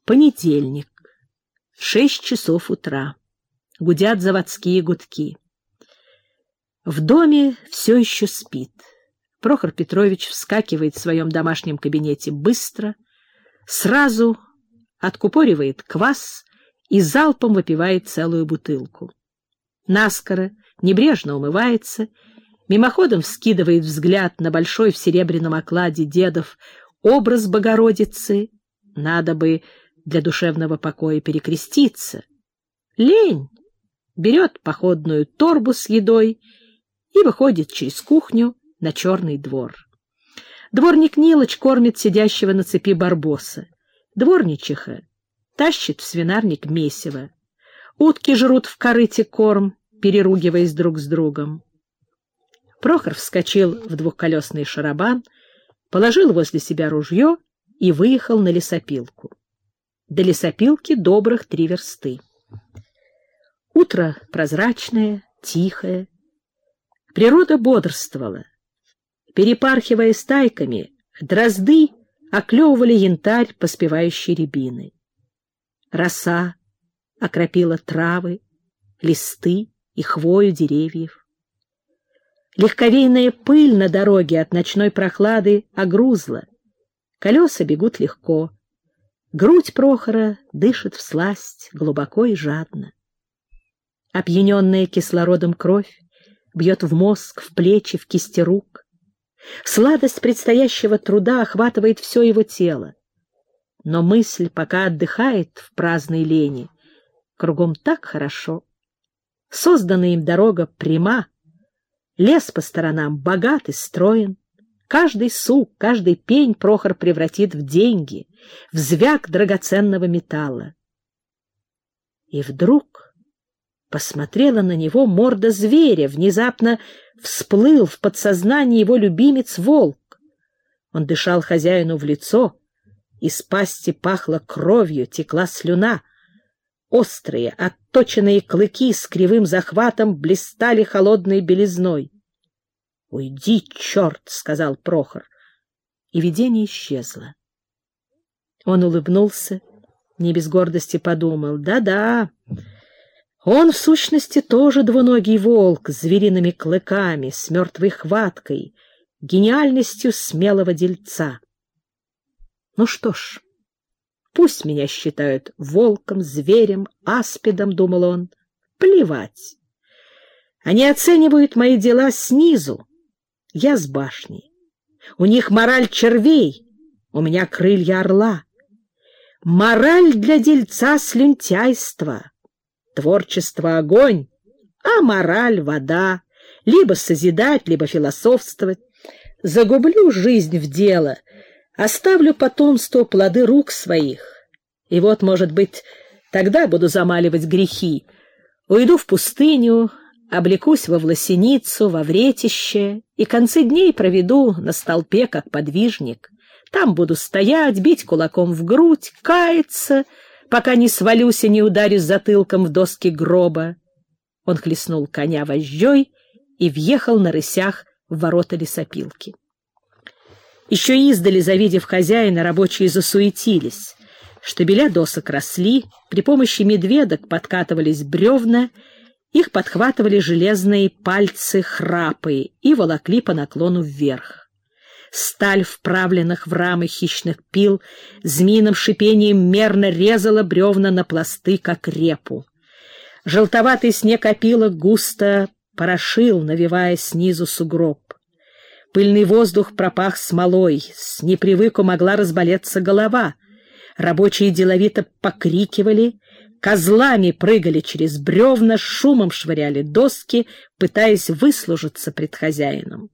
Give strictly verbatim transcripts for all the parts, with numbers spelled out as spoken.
Понедельник. Шесть часов утра. Гудят заводские гудки. В доме все еще спит. Прохор Петрович вскакивает в своем домашнем кабинете быстро, сразу откупоривает квас и залпом выпивает целую бутылку. Наскоро, небрежно умывается, мимоходом вскидывает взгляд на большой в серебряном окладе дедов образ Богородицы. Надо бы для душевного покоя перекреститься. Лень! Берет походную торбу с едой и выходит через кухню на черный двор. Дворник Нилыч кормит сидящего на цепи барбоса. Дворничиха тащит в свинарник месиво. Утки жрут в корыте корм, переругиваясь друг с другом. Прохор вскочил в двухколесный шарабан, положил возле себя ружье и выехал на лесопилку. До лесопилки добрых три версты. Утро прозрачное, тихое. Природа бодрствовала. Перепархивая стайками, дрозды оклевывали янтарь поспевающей рябины. Роса окропила травы, листы и хвою деревьев. Легковейная пыль на дороге от ночной прохлады огрузла. Колеса бегут легко. Грудь Прохора дышит всласть, глубоко и жадно. Опьяненная кислородом кровь бьет в мозг, в плечи, в кисти рук. Сладость предстоящего труда охватывает все его тело. Но мысль пока отдыхает в праздной лени. Кругом так хорошо. Созданная им дорога пряма, лес по сторонам богат и строен. Каждый сук, каждый пень Прохор превратит в деньги, в звяк драгоценного металла. И вдруг посмотрела на него морда зверя, внезапно всплыл в подсознании его любимец-волк. Он дышал хозяину в лицо, из пасти пахло кровью, текла слюна. Острые, отточенные клыки с кривым захватом блистали холодной белизной. — Уйди, черт! — сказал Прохор, и видение исчезло. Он улыбнулся, не без гордости подумал: да-да, он в сущности тоже двуногий волк с звериными клыками, с мертвой хваткой, гениальностью смелого дельца. Ну что ж, пусть меня считают волком, зверем, аспидом, — думал он, — плевать. Они оценивают мои дела снизу, я с башни. У них мораль червей, у меня крылья орла. Мораль для дельца — слюнтяйство, творчество — огонь, а мораль — вода, либо созидать, либо философствовать. Загублю жизнь в дело, оставлю потомству плоды рук своих. И вот, может быть, тогда буду замаливать грехи. Уйду в пустыню, облекусь во власеницу, во вретище, и концы дней проведу на столпе, как подвижник. Там буду стоять, бить кулаком в грудь, каяться, пока не свалюсь и не ударюсь затылком в доски гроба. Он хлестнул коня вожжой и въехал на рысях в ворота лесопилки. Еще издали, завидев хозяина, рабочие засуетились. Штабеля досок росли, при помощи медведок подкатывались бревна, их подхватывали железные пальцы храпы и волокли по наклону вверх. Сталь, вправленных в рамы хищных пил, змеиным шипением мерно резала бревна на пласты, как репу. Желтоватый снег опилок густо порошил, навевая снизу сугроб. Пыльный воздух пропах смолой, с непривыку могла разболеться голова. Рабочие деловито покрикивали, козлами прыгали через бревна, шумом швыряли доски, пытаясь выслужиться пред хозяином.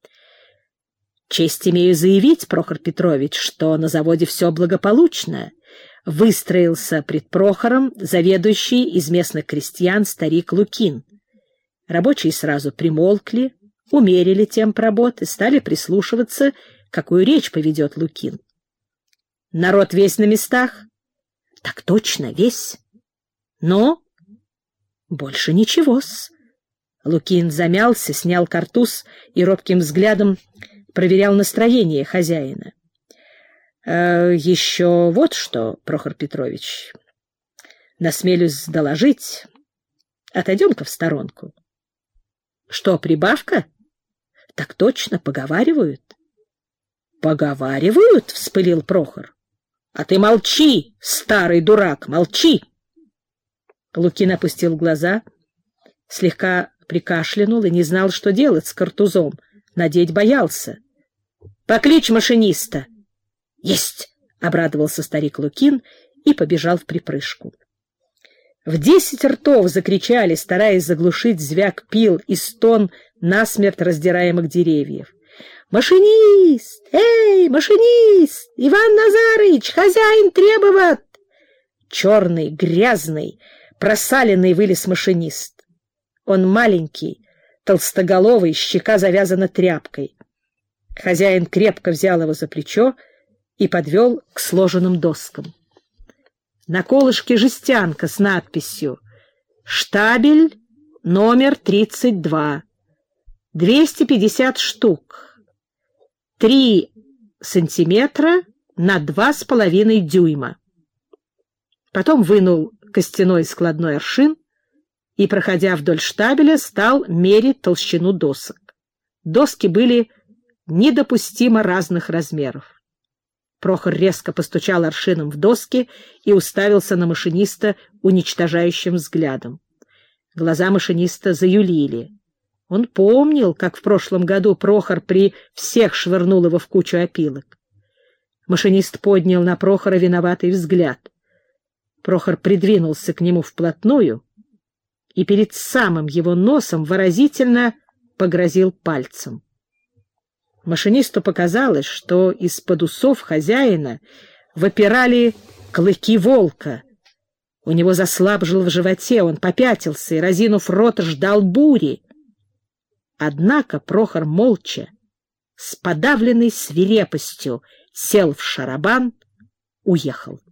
«Честь имею заявить, Прохор Петрович, что на заводе все благополучно», — выстроился пред Прохором заведующий из местных крестьян старик Лукин. Рабочие сразу примолкли, умерили темп работы, стали прислушиваться, какую речь поведет Лукин. «Народ весь на местах?» «Так точно, весь. Но больше ничего-с». Лукин замялся, снял картуз и робким взглядом проверял настроение хозяина. Э, еще вот что, Прохор Петрович, насмелюсь доложить. Отойдем-ка в сторонку. Что, прибавка? Так точно, поговаривают. Поговаривают? — вспылил Прохор. А ты молчи, старый дурак, молчи! Лукин опустил глаза, слегка прикашлянул и не знал, что делать с картузом. Надеть боялся. — Покличь машиниста! — Есть! — обрадовался старик Лукин и побежал в припрыжку. В десять ртов закричали, стараясь заглушить звяк пил и стон насмерть раздираемых деревьев. «Машинист! Эй, машинист! Иван Назарыч! Хозяин требует!» Черный, грязный, просаленный вылез машинист. Он маленький, толстоголовый, щека завязана тряпкой. Хозяин крепко взял его за плечо и подвел к сложенным доскам. На колышке жестянка с надписью «Штабель номер тридцать два. двести пятьдесят штук. три сантиметра на два с половиной дюйма». Потом вынул костяной складной аршин и, проходя вдоль штабеля, стал мерить толщину досок. Доски были недопустимо разных размеров. Прохор резко постучал аршином в доски и уставился на машиниста уничтожающим взглядом. Глаза машиниста заюлили. Он помнил, как в прошлом году Прохор при всех швырнул его в кучу опилок. Машинист поднял на Прохора виноватый взгляд. Прохор придвинулся к нему вплотную и перед самым его носом выразительно погрозил пальцем. Машинисту показалось, что из-под усов хозяина выпирали клыки волка. У него заслабжило в животе, он попятился и, разинув рот, ждал бури. Однако Прохор молча, с подавленной свирепостью, сел в шарабан, уехал.